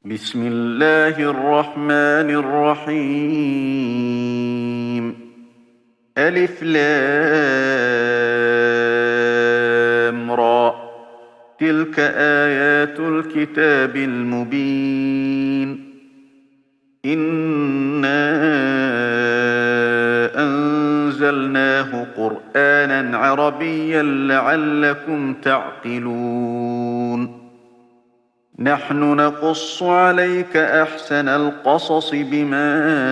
بسم الله الرحمن الرحيم. ألف لام را. تلك آيات الكتاب المبين. إنا أنزلناه قرآنا عربيا لعلكم تعقلون. نحن نقص عليك أحسن القصص بما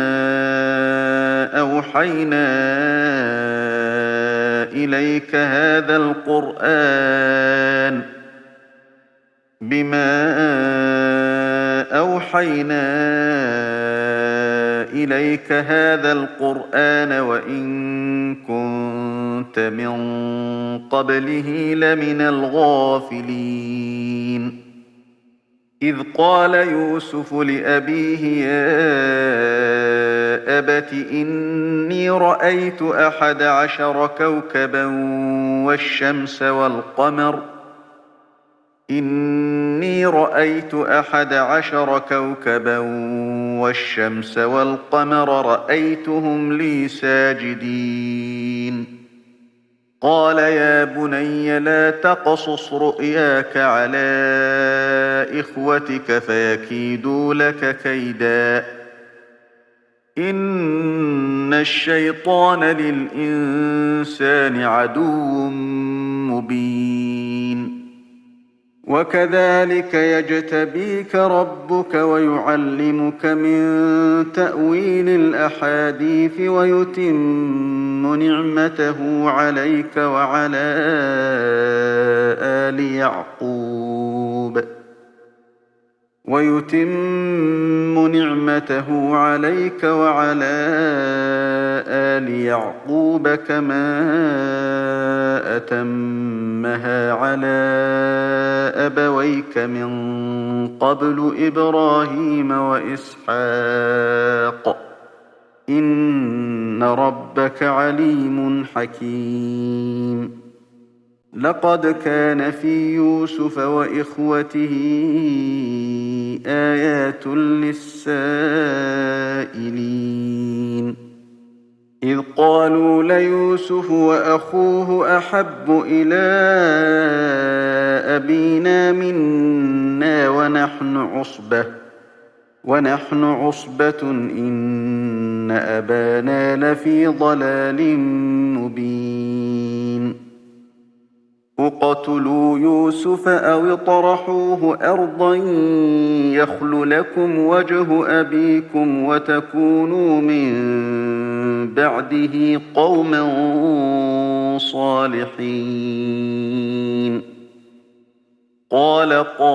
أوحينا إليك هذا القرآن وإن كنت من قبله لمن الغافلين. إذ قال يوسف لأبيه يا أبت إني رأيت 11 كوكبا والشمس والقمر رأيتهم لي ساجدين. قال يا بني لا تقصص رؤياك على إخوتك فيكيدوا لك كيدا. إن الشيطان للإنسان عدو مبين. وكذلك يجتبيك ربك ويعلمك من تأويل الأحاديث ويتم نعمته عليك وعلى آل يعقوب كما أتمها على أبويك من قبل إبراهيم وإسحاق إن ربك عليم حكيم. لقد كان في يوسف وإخوته آيات للسائلين. إذ قالوا ليوسف وأخوه أحب إلى أبينا منا ونحن عصبة إن أبانا لفي ضلال مبين. اقتلوا يوسف أو اطرحوه أرضا يخل لكم وجه أبيكم وتكونوا من بعده قوما صالحين. قال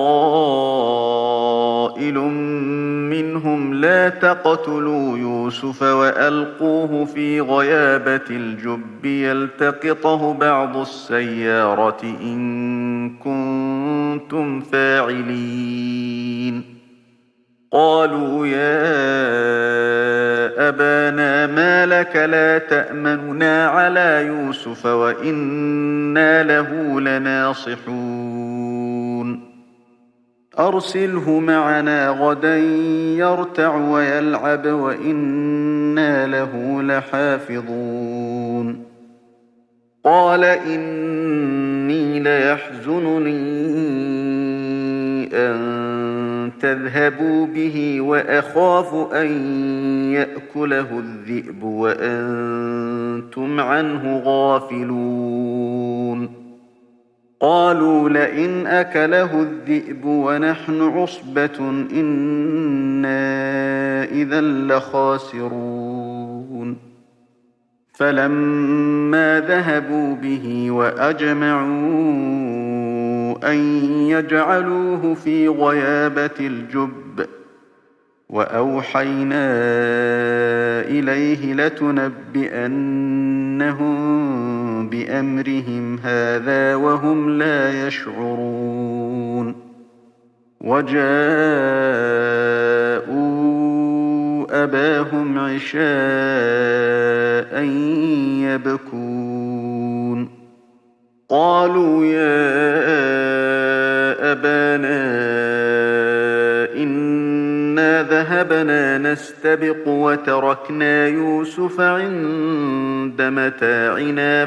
قائل منهم لا تقتلوا يوسف وألقوه في غيابة الجب يلتقطه بعض السيارة إن كنتم فاعلين. قالوا يا أبانا ما لك لا تأمننا على يوسف وإنا له لناصحون. أرسله معنا غدا يرتع ويلعب وإنا له لحافظون. قال إني ليحزنني أن تذهبوا به وأخاف أن يأكله الذئب وأنتم عنه غافلون. قالوا لئن أكله الذئب ونحن عصبة إنا إذا لخاسرون. فلما ذهبوا به وأجمعوا أن يجعلوه في غيابة الجب وأوحينا إليه لتنبئنهم بأمرهم هذا وهم لا يشعرون. وجاءوا أباهم عشاء يبكون. قالوا يا أبانا إنا ذهبنا نستبق وتركنا يوسف عند متاعنا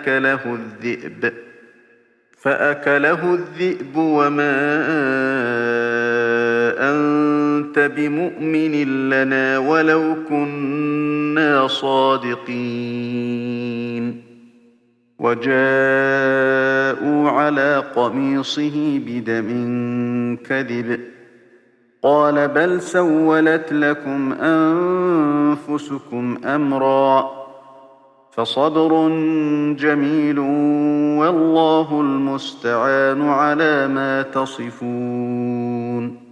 فأكله الذئب وما أنت بمؤمن لنا ولو كنا صادقين وجاءوا على قميصه بدم كذب قال بل سولت لكم أنفسكم أمرا فصبر جميل والله المستعان على ما تصفون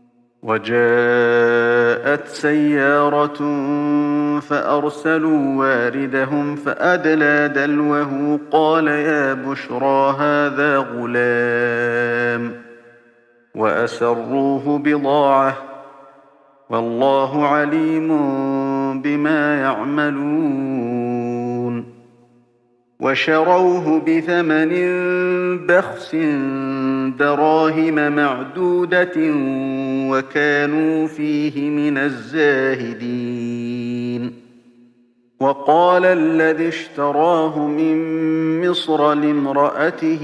وجاءت سيارة فأرسلوا واردهم فأدلى دلوه قال يا بشرى هذا غلام وأسروه بضاعة والله عليم بما يعملون وشروه بثمن بخس دراهم معدودة وكانوا فيه من الزاهدين وقال الذي اشتراه من مصر لامرأته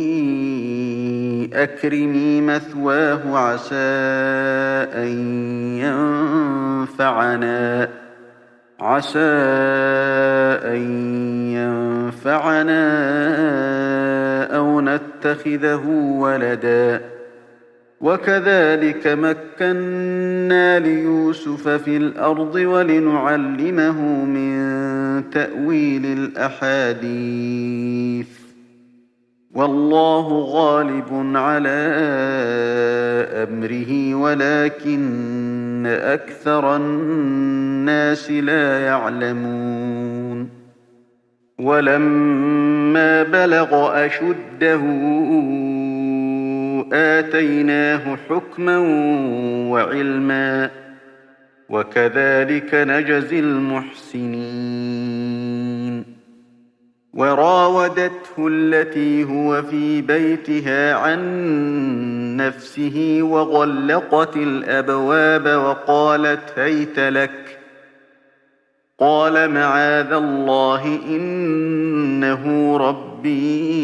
أكرمي مثواه عسى أن ينفعنا أو نتخذه ولدا وكذلك مكنا ليوسف في الأرض ولنعلمه من تأويل الأحاديث والله غالب على أمره ولكن أكثر الناس لا يعلمون ولما بلغ أشده آتيناه حكما وعلما وكذلك نجزي المحسنين وراودته التي هو في بيتها عن نفسه وغلقت الأبواب وقالت هيت لك قال معاذ الله إنه ربي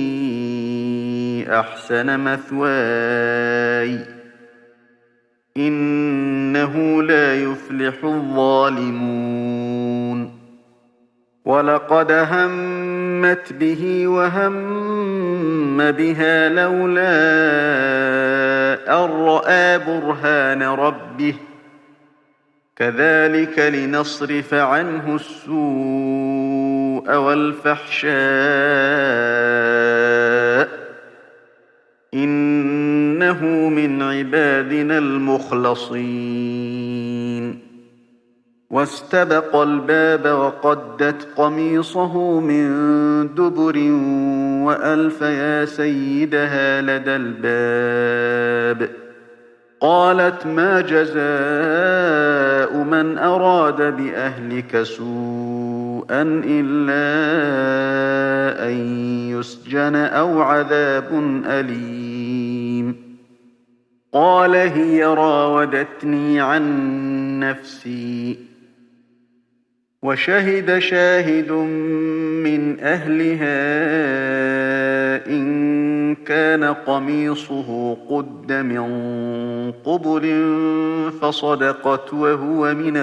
أحسن مثواي إنه لا يفلح الظالمون ولقد همت به وهم بها لولا أن رأى برهان ربه كذلك لنصرف عنه السوء والفحشاء إنه من عبادنا المخلصين واستبق الباب وقدت قميصه من دبر وألف يا سيدها لدى الباب قالت ما جزاء من أراد بأهلك سوءا إلا أن يسجن أو عذاب أليم قال هي راودتني عن نفسي وشهد شاهد من أهلها إن كان قميصه قد من قبل فصدقت وهو من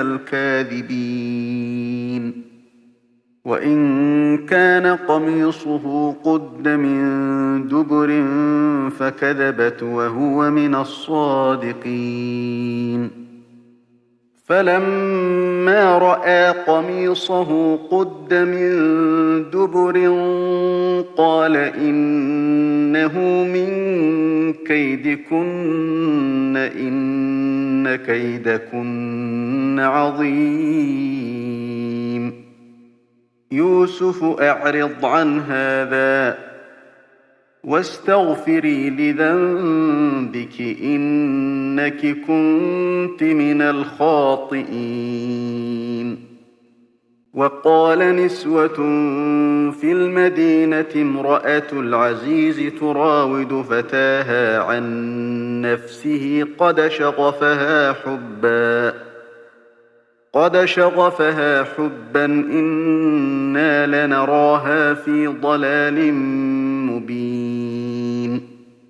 الكاذبين وإن كان قميصه قد من دبر فكذبت وهو من الصادقين فلما رأى قميصه قد من دبر قال إنه من كيدكن إن كيدكن عظيم يوسف أعرض عن هذا واستغفري لذنبك إنك كنت من الخاطئين وقال نسوة في المدينة امرأة العزيز تراود فتاها عن نفسه قد شغفها حبا إنا لنراها في ضلال مبين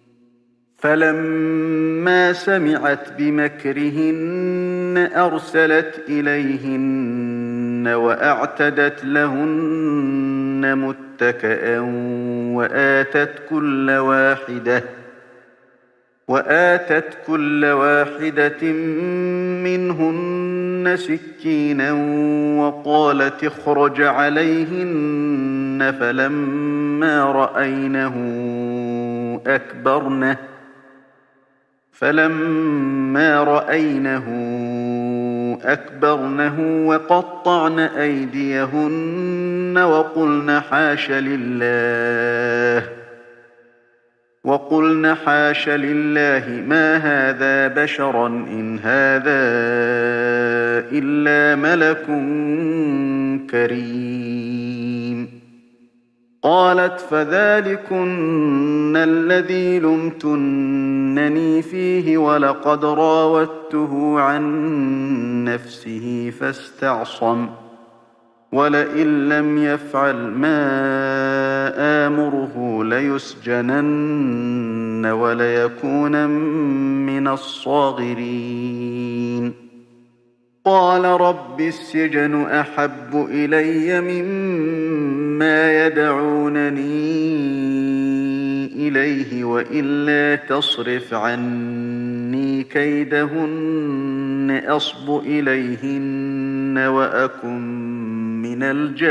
فلما سمعت بمكرهن أرسلت إليهن وأعتدت لهن متكئا وآتت كل واحدة منهن سكينا وقالت اخرج عليهن فلما رأينه أكبرنه وقطعن أيديهن وقلن حاش لله ما هذا بشرا إن هذا إلا ملك كريم قالت فذلكن الذي لمتنني فيه ولقد راودته عن نفسه فاستعصم ولئن لم يفعل ما آمره ليسجنن وليكون من الصاغرين قال رب السجن أحب إلي مما يدعونني إليه وإلا تصرف عني كيدهن أصب إليهن وأكن من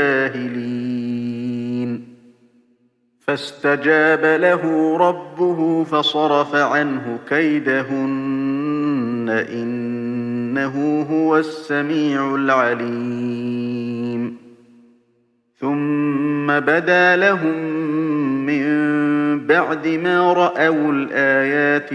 الجاهلين فاستجاب له ربه فصرف عنه كيدهن إنه هو السميع العليم ثم بدا لهم من بعد ما رأوا الآيات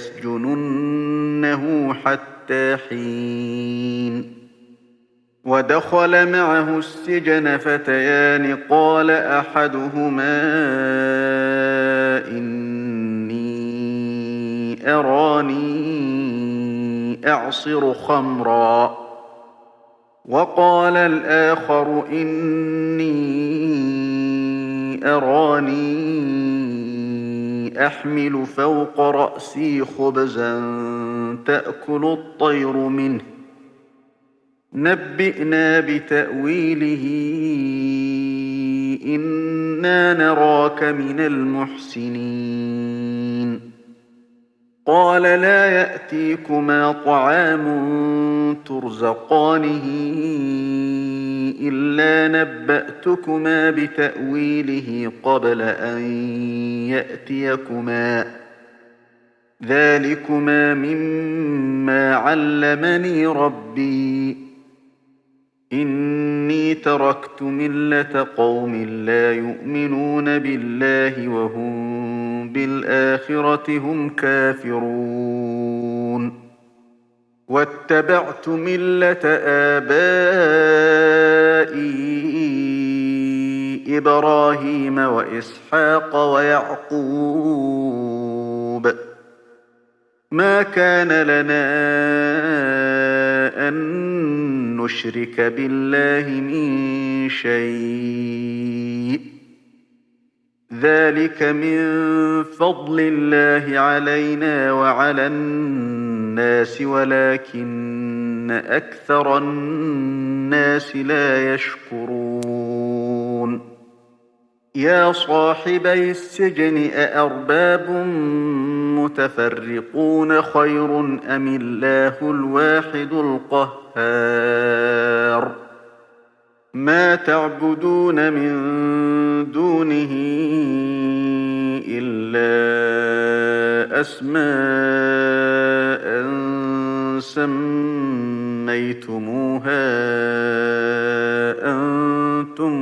ليسجننه حتى حين ودخل معه السجن فتيان قال أحدهما إني أراني أعصر خمرا وقال الآخر إني أراني أحمل فوق رأسي خبزا تأكل الطير منه نبئنا بتأويله إنا نراك من المحسنين قال لا يأتيكما طعام ترزقانه إلا نبأتكما بتأويله قبل أن يأتيكما ذلكما مما علمني ربي إني تركت ملة قوم لا يؤمنون بالله وهم بالآخرة هم كافرون واتبعت ملة آبائي إبراهيم وإسحاق ويعقوب ما كان لنا أن نشرك بالله من شيء ذلك من فضل الله علينا وعلى الناس ولكن أكثر الناس لا يشكرون يا صاحبي السجن أأرباب متفرقون خير أم الله الواحد القهار ما تعبدون من دونه إلا أسماء سميتموها أنتم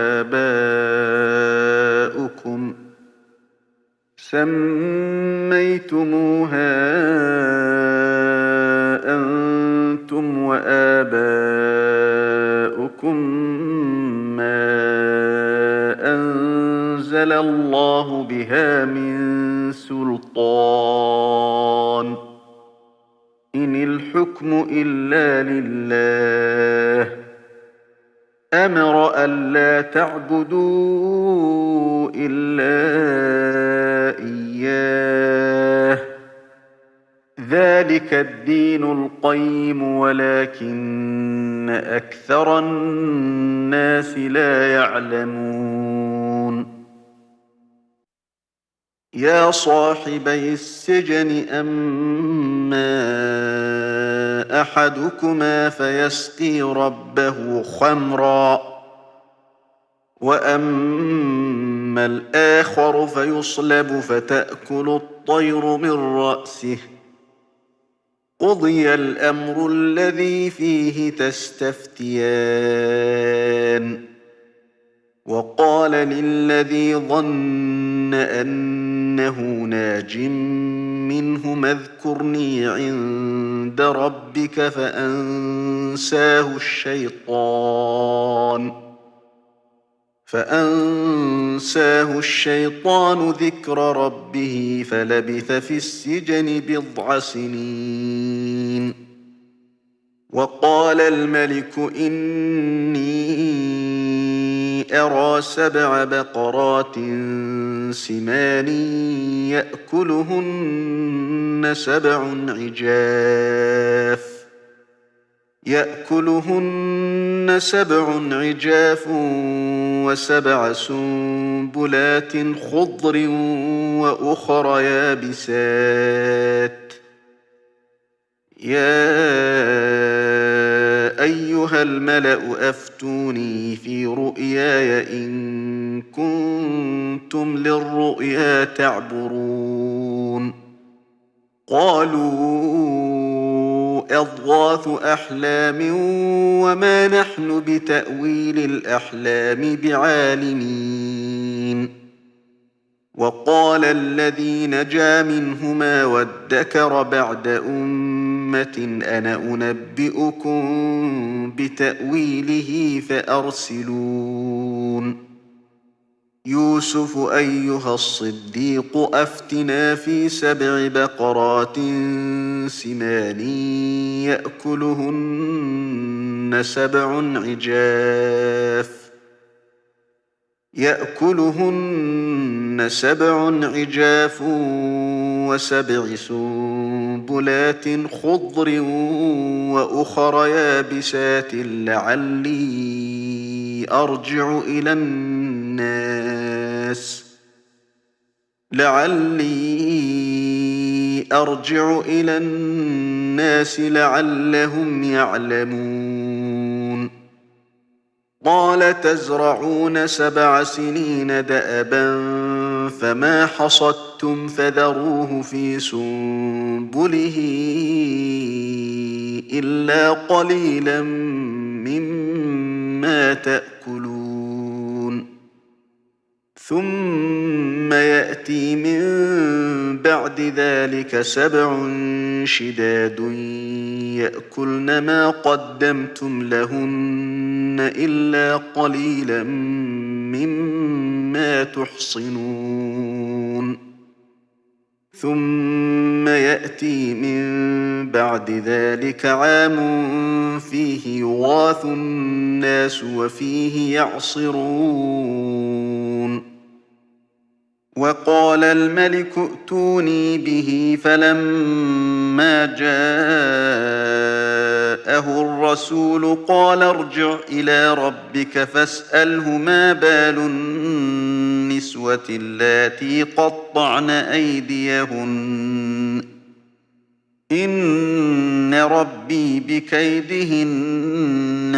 وآباؤكم ما أنزل الله بها من سلطان الحكم إلا لله أمر ألا تعبدوا إلا إياه ذلك الدين القيم ولكن أكثر الناس لا يعلمون يا صاحبي السجن أما أحدكما فيسقي ربه خمرا وأما الآخر فيصلب فتأكل الطير من رأسه قضي الأمر الذي فيه تستفتيان وقال للذي ظن أنه ناج منه اذكرني عند ربك فأنساه الشيطان ذكر ربه فلبث في السجن بضع سنين وقال الملك إني أرى 7 بقرات سمان يأكلهن 7 عجاف و7 سنبلات خضر وأخر يابسات يا أيها الملأ أفتوني في رؤياي إن كنتم للرؤيا تعبرون قالوا أضغاث أحلام وما نحن بتأويل الأحلام بعالمين وقال الذي نجا منهما وادكر بعد أمة أنا أنبئكم بتأويله فأرسلون يوسف أيها الصديق أفتنا في 7 بقرات سمان يأكلهن 7 عجاف و7 سنبلات خضر وأخر يابسات لعلي أرجع إلى الناس لعلهم يعلمون قال تزرعون 7 سنين دأبا فما حصدتم فذروه في سنبله إلا قليلا مما تأكلون ثم يأتي من بعد ذلك 7 شداد يأكلن ما قدمتم لهن إلا قليلا مما تحصنون ثم يأتي من بعد ذلك عام فيه يغاث الناس وفيه يعصرون وقال الملك ائتوني به فلما جاءه الرسول قال ارجع إلى ربك فاسأله ما بال النسوة اللاتي قطعن أيديهن إن ربي بكيدهن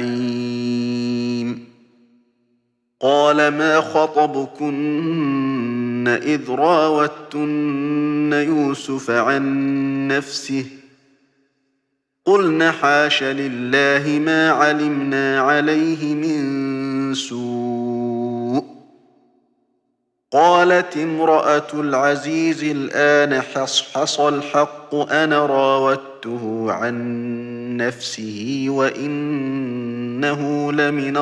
عليم قال ما خطبكن إذ راوتن يوسف عن نفسه قلن حاش لله ما علمنا عليه من سوء قالت امرأة العزيز الآن حصحص الحق أنا راودته عن نفسه وإنه لمن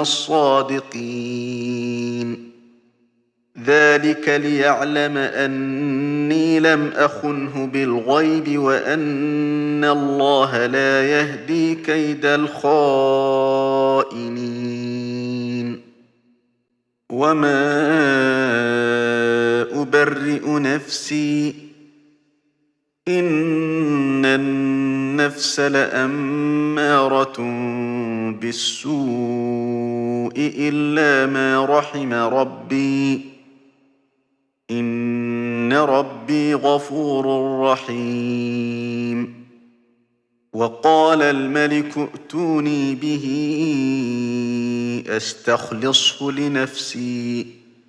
الصادقين ذلك ليعلم أني إني لم أخنه بالغيب وأن الله لا يهدي كيد الخائنين وما أبرئ نفسي إن النفس لأمارة بالسوء إلا ما رحم ربي إن ربي غفور رحيم وقال الملك ائتوني به أستخلصه لنفسي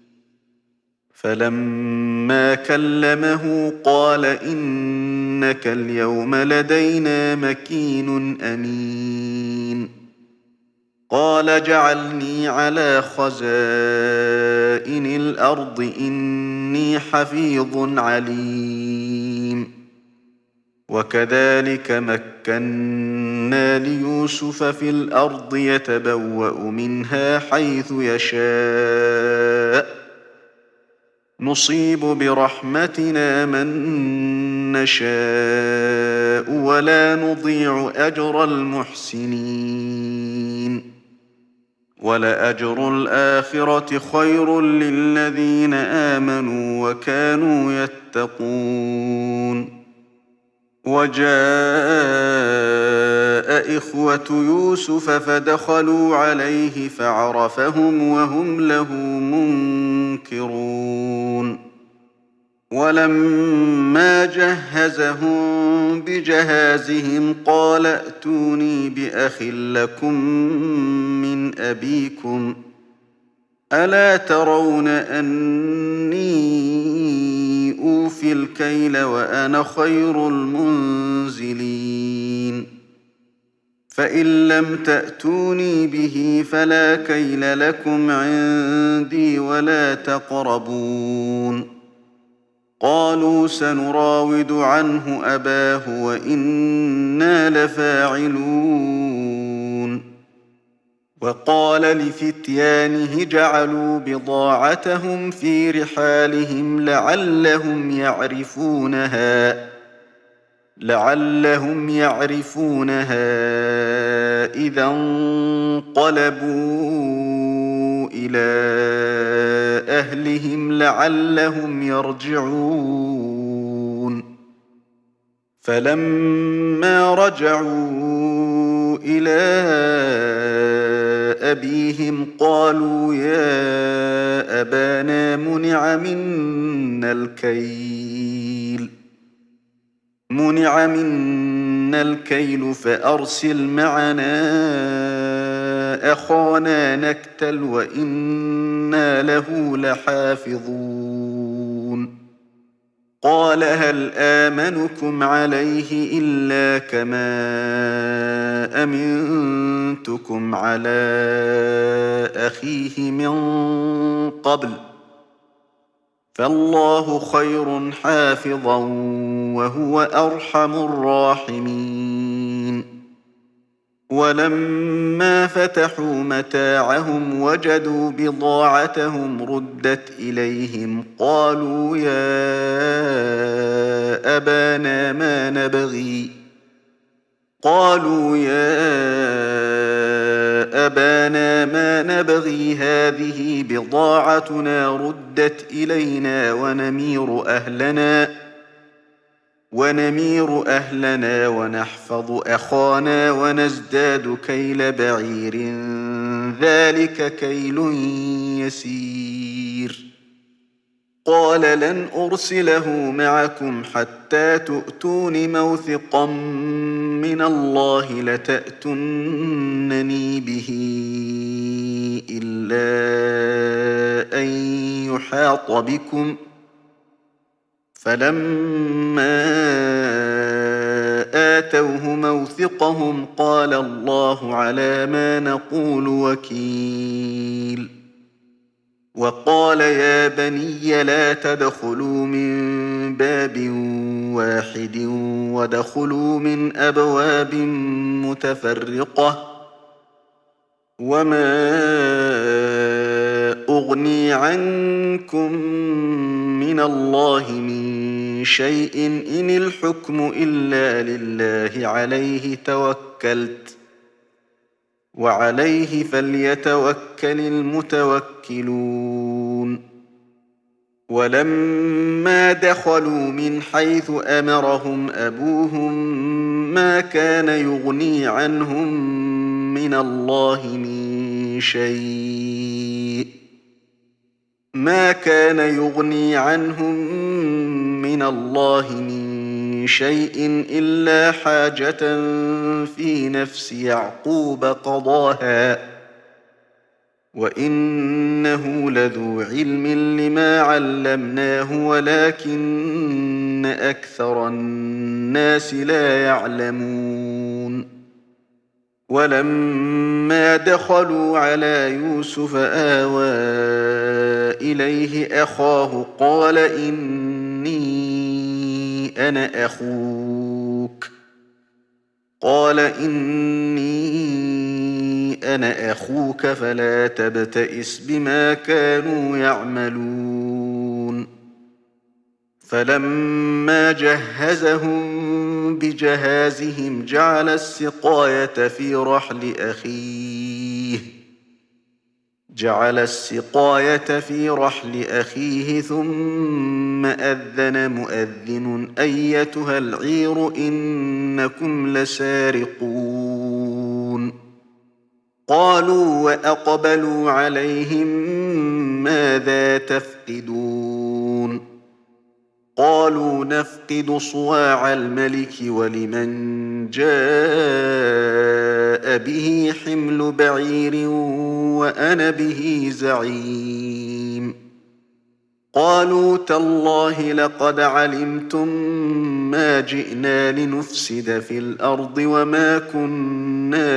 فلما كلمه قال إنك اليوم لدينا مكين أمين قال جعلني على خزائن الأرض إني حفيظ عليم وكذلك مكنا ليوسف في الأرض يتبوأ منها حيث يشاء نصيب برحمتنا من نشاء ولا نضيع أجر المحسنين ولأجر الآخرة خير للذين آمنوا وكانوا يتقون وجاء إخوة يوسف فدخلوا عليه فعرفهم وهم له منكرون ولما جهزهم بجهازهم قال ائتوني بأخ لكم من أبيكم ألا ترون أني أوفي الكيل وأنا خير المنزلين فإن لم تأتوني به فلا كيل لكم عندي ولا تقربون قالوا سنراود عنه أباه وإنا لفاعلون وقال لفتيانه جعلوا بضاعتهم في رحالهم لعلهم يعرفونها إذا انقلبوا إلى أهلهم لعلهم يرجعون فلما رجعوا إلى أبيهم قالوا يا أبانا منع منا الكيل فأرسل معنا أخانا نكتل وإنا له لحافظون قال هل آمنكم عليه إلا كما أمنتكم على أخيه من قبل فالله خير حافظا وهو أرحم الراحمين ولما فتحوا متاعهم وجدوا بضاعتهم ردت إليهم قالوا يا أبانا ما نبغي هذه بضاعتنا ردت إلينا ونمير أهلنا ونحفظ أخانا ونزداد كيل بعير ذلك كيل يسير قال لن أرسله معكم حتى تؤتون موثقا من الله لتأتونني به إلا أن يحاط بكم فلما آتوه موثقهم قال الله على ما نقول وكيل وقال يا بني لا تدخلوا من باب واحد وادخلوا من أبواب متفرقة وما أغني عنكم من الله من شيء إن الحكم إلا لله عليه توكلت وعليه فليتوكل المتوكلون ولما دخلوا من حيث أمرهم أبوهم ما كان يغني عنهم من الله من شيء إلا حاجة في نفس يعقوب قضاها وإنه لذو علم لما علمناه ولكن أكثر الناس لا يعلمون ولما دخلوا على يوسف آوى إليه أخاه قال إني أنا أخوك فلا تبتئس بما كانوا يعملون فلما جهزهم بجهازهم جعل السقاية في رحل أخيه ثم أذن مؤذن أيتها العير إنكم لسارقون قالوا وأقبلوا عليهم ماذا تفقدون قالوا نفقد صواع الملك ولمن جاء به حمل بعير وأنا به زعيم قالوا تالله لقد علمتم ما جئنا لنفسد في الأرض وما كنا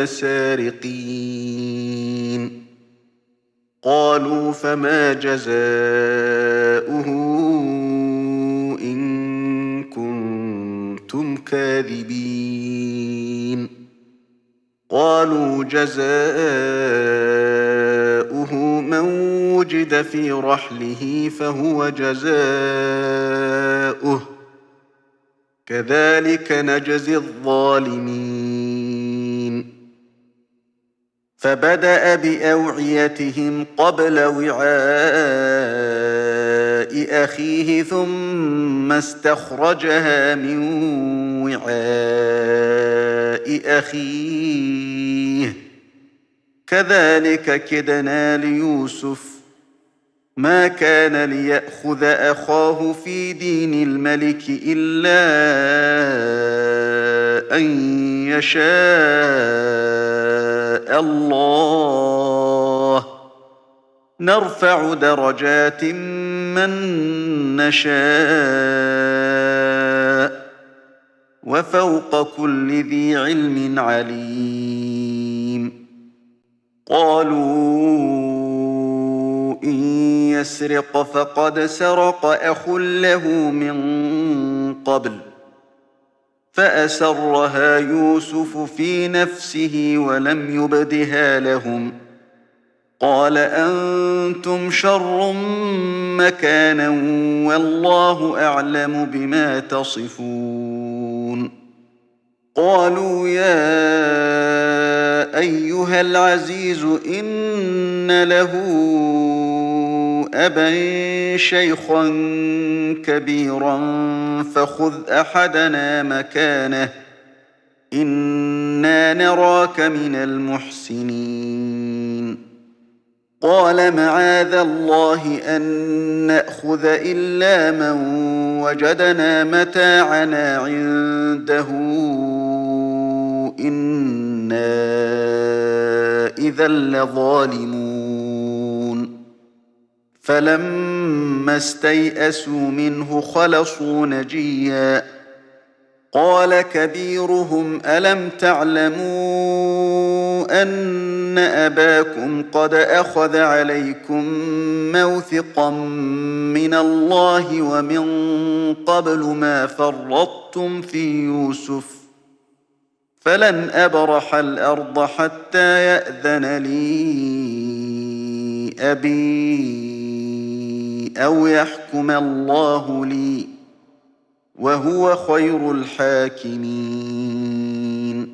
سارقين قالوا فما جزاؤه إن كنتم كاذبين قالوا جزاؤه من وجد في رحله فهو جزاؤه كذلك نجزي الظالمين فبدأ بأوعيتهم قبل وعاء أخيه ثم استخرجها من وعاء أخيه كذلك كدنا ليوسف ما كان ليأخذ أخاه في دين الملك إلا أن يشاء الله نرفع درجات من نشاء وفوق كل ذي علم عليم قالوا إن يسرق فقد سرق أخ له من قبل فأسرها يوسف في نفسه ولم يبدها لهم قال أنتم شر مكانا والله أعلم بما تصفون قالوا يا أيها العزيز إن له أبا شيخا كبيرا فخذ أحدنا مكانه إنا نراك من المحسنين قال معاذ الله أن نأخذ إلا من وجدنا متاعنا عنده إنا إذا لظالمون فلما استيئسوا منه خلصوا نجيا قال كبيرهم ألم تعلموا أن أباكم قد أخذ عليكم موثقا من الله ومن قبل ما فرطتم في يوسف فلن أبرح الأرض حتى يأذن لي أبي أو يحكم الله لي وهو خير الحاكمين.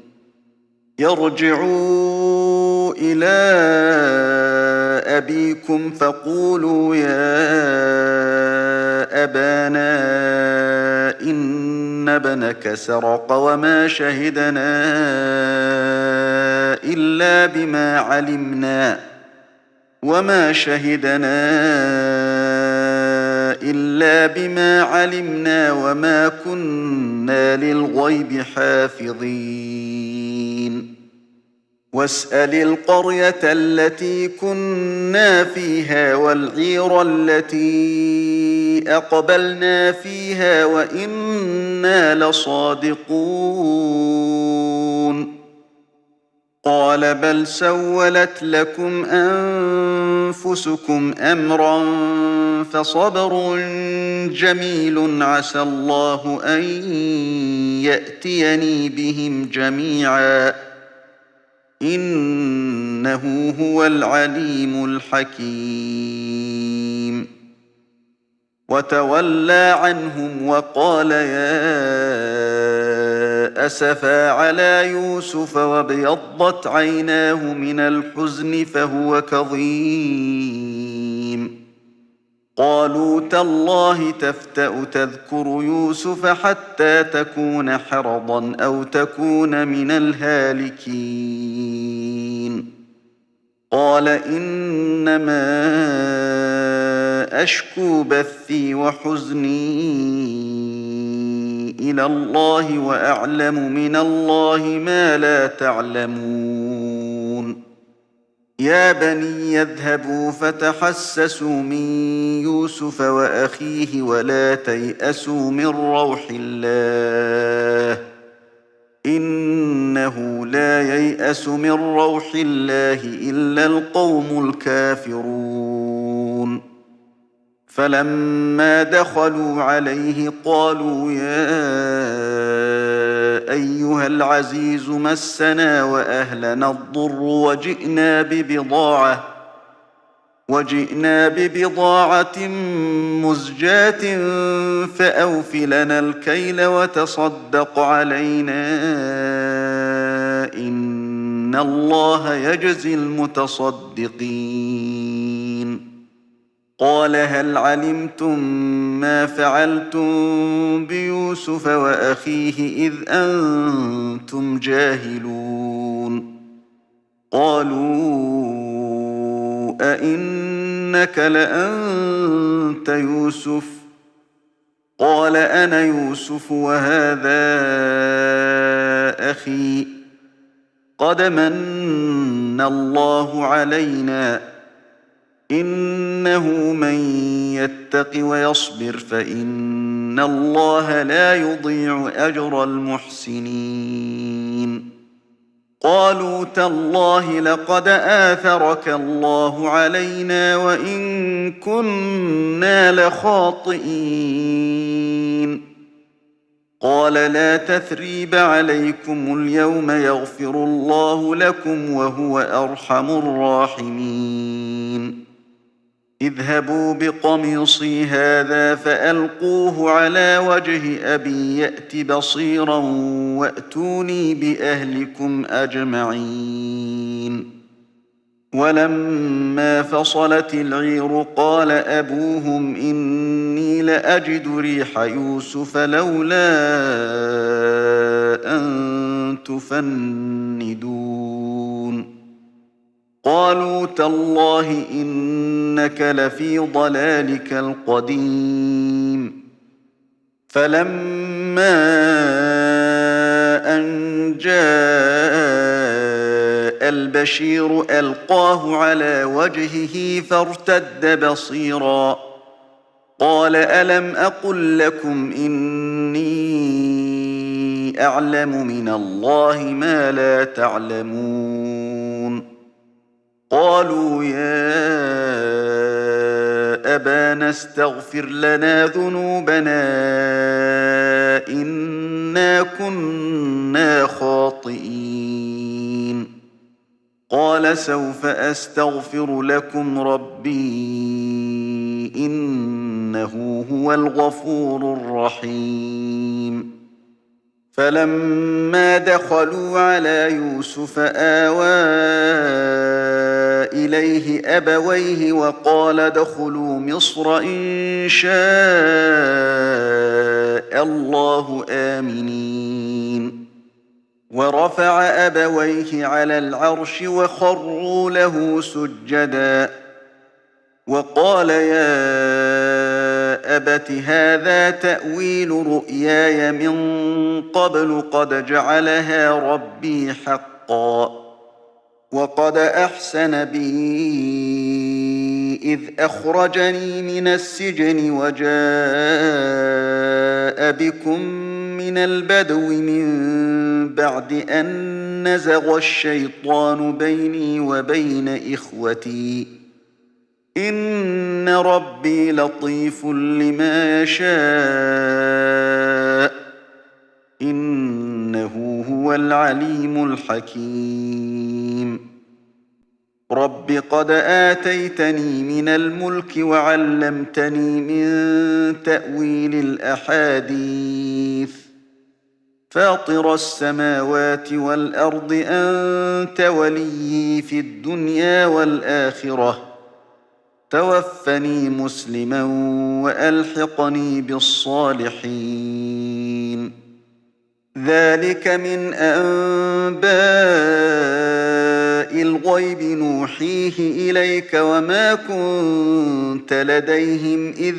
يرجعوا إلى أبيكم فقولوا يا أبانا إن ابنك سرق وما شهدنا إلا بما علمنا وما كنا للغيب حافظين. واسأل القرية التي كنا فيها والعير التي أقبلنا فيها وإنا لصادقون. قال بل سولت لكم أنفسكم أمرا فصبر جميل عسى الله أن يأتيني بهم جميعا إنه هو العليم الحكيم. وتولى عنهم وقال يا أسفا على يوسف وابيضت عيناه من الحزن فهو كظيم. قالوا تالله تفتأ تذكر يوسف حتى تكون حرضا أو تكون من الهالكين. قال إنما أشكو بثي وحزني إلى الله وأعلم من الله ما لا تعلمون. يا بني يذهبوا فتحسسوا من يوسف وأخيه ولا تيأسوا من روح الله إنه لا ييأس من روح الله إلا القوم الكافرون. فلما دخلوا عليه قالوا يا أيها العزيز مسنا وأهلنا الضر وجئنا ببضاعة مزجاة فأوف لنا الكيل وتصدق علينا إن الله يجزي المتصدقين. قال هل علمتم ما فعلتم بيوسف وأخيه إذ أنتم جاهلون؟ قالوا أئنك لأنت يوسف؟ قال أنا يوسف وهذا أخي قد من الله علينا إنه من يتق ويصبر فإن الله لا يضيع أجر المحسنين. قالوا تالله لقد آثرك الله علينا وإن كنا لخاطئين. قال لا تثريب عليكم اليوم يغفر الله لكم وهو أرحم الراحمين. اذهبوا بقميصي هذا فألقوه على وجه أبي يأت بصيرا وأتوني بأهلكم أجمعين. ولما فصلت العير قال أبوهم إني لأجد ريح يوسف لولا أن تفندون. قالوا تالله إنك لفي ضلالك القديم. فلما أن جاء البشير ألقاه على وجهه فارتد بصيرا قال ألم أقل لكم إني أعلم من الله ما لا تعلمون. قالوا يا أبانا استغفر لنا ذنوبنا إنا كنا خاطئين. قال سوف أستغفر لكم ربي إنه إنه هو الغفور الرحيم فلما دخلوا على يوسف آوى إليه أبويه وقال ادخلوا مصر إن شاء الله آمنين ورفع أبويه على العرش وخروا له سجدا وقال يا أبت هذا تأويل رؤياي من قبل قد جعلها ربي حقا وقد أحسن بي إذ أخرجني من السجن وجاء بكم من البدو من بعد أن نزغ الشيطان بيني وبين إخوتي إن ربي لطيف لما يشاء إنه هو العليم الحكيم رب قد آتيتني من الملك وعلمتني من تأويل الأحاديث فاطر السماوات والأرض أنت وليي في الدنيا والآخرة توفني مسلما وألحقني بالصالحين ذلك من أنباء الغيب نوحيه إليك وما كنت لديهم إذ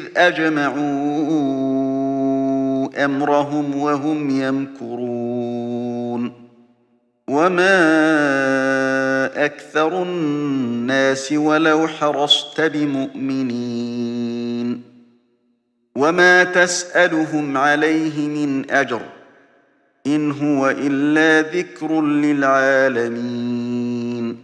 أجمعوا أمرهم وهم يمكرون وما أكثر الناس ولو حرصت بمؤمنين وما تسألهم عليه من أجر إن هو إلا ذكر للعالمين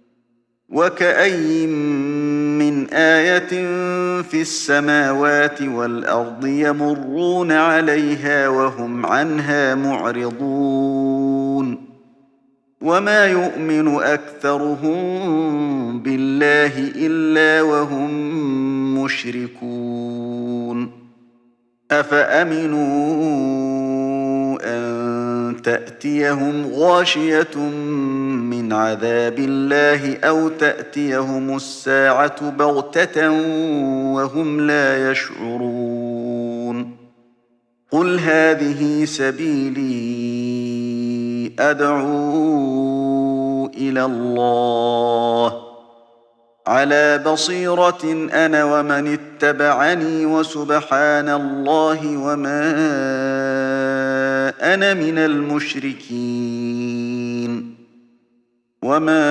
وكأي من آية في السماوات والأرض يمرون عليها وهم عنها معرضون وما يؤمن أكثرهم بالله إلا وهم مشركون أفأمنوا أن تأتيهم غاشية من عذاب الله أو تأتيهم الساعة بغتة وهم لا يشعرون قل هذه سبيلي أدعو إلى الله على بصيرة أنا ومن اتبعني وسبحان الله وما أنا من المشركين وما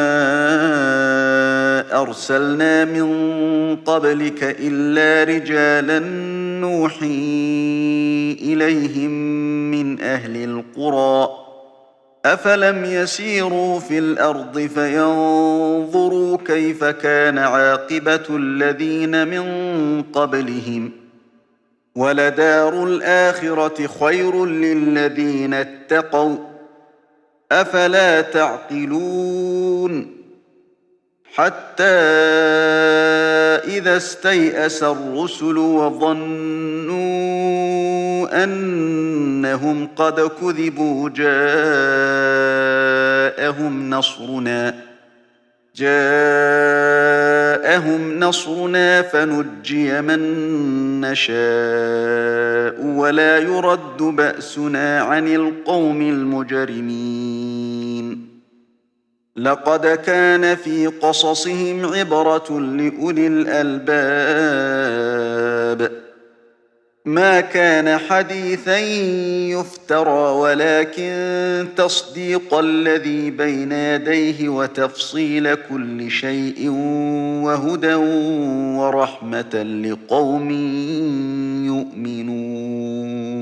أرسلنا من قبلك إلا رجالا نوحي إليهم من أهل القرى أفلم يسيروا في الأرض فينظروا كيف كان عاقبة الذين من قبلهم ولدار الآخرة خير للذين اتقوا أفلا تعقلون حتى إذا استيأس الرسل وظنوا أنهم قد كذبوا جاءهم نصرنا فنجي من نشاء ولا يرد بأسنا عن القوم المجرمين لقد كان في قصصهم عبرة لأولي الألباب ما كان حديثا يفترى ولكن تصديق الذي بين يديه وتفصيل كل شيء وهدى ورحمة لقوم يؤمنون